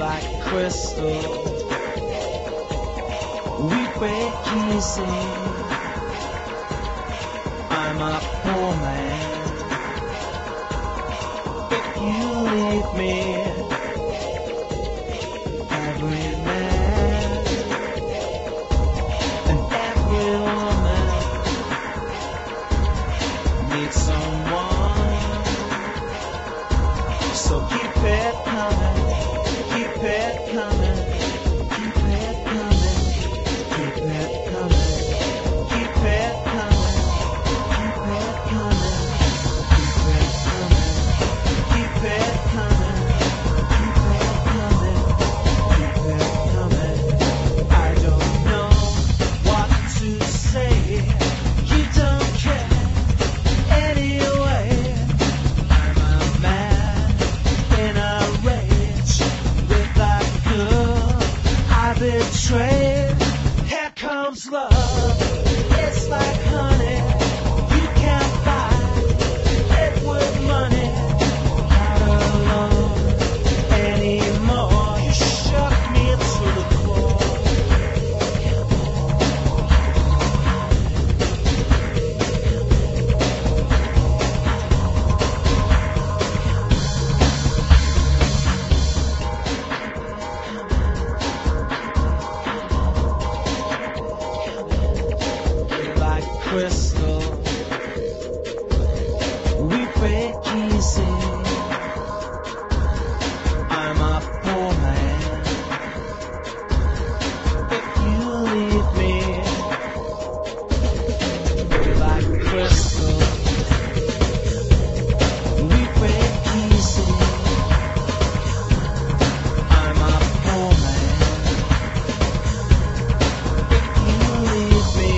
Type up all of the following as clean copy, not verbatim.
like crystal. We break easy. I'm a poor man. If you leave me, every man and every woman needs someone. So keep it coming, keep it coming, keep it coming, keep it coming, keep it coming, keep it coming, keep it coming, keep it coming, keep it coming, keep it coming. I don't know what to say. You don't care anyway. I'm a man in a rage with that girl I betrayed. Here comes love. It's like honey. You can't buy it with money. Not alone anymore. You shook me to the core. Like crystal, we break easy. I'm a poor man. If you leave me, like crystal, we break easy. I'm a poor man. If you leave me,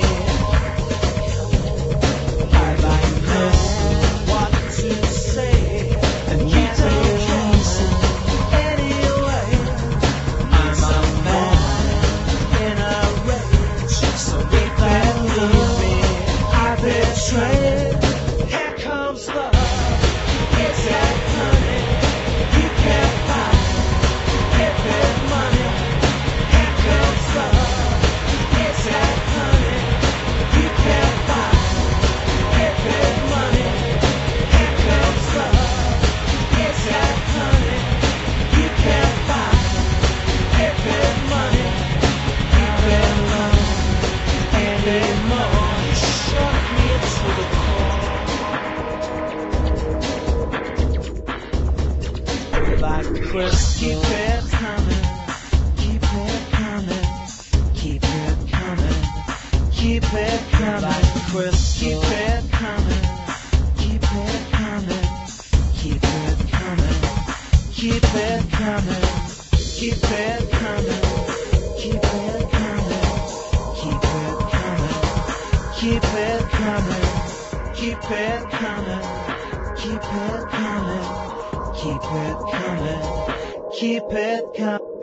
I like know what to say, and you don't listen anyway. I'm a man in a rage, so if you leave me, I betray. Here comes love. It's that honey you can't buy it with money. Here comes love. It's that honey you can't buy it with money. Here comes love. It's that honey you can't buy it with money. Keep it low anymore. You shook me to the core. Like crystal. Keep it coming, keep it coming, keep it coming, keep it coming. Like crystal. Keep it coming, keep it coming, keep it coming, keep it coming, keep it coming, keep it coming, keep it coming, keep it coming, keep it coming, keep it coming, keep it coming, keep it coming.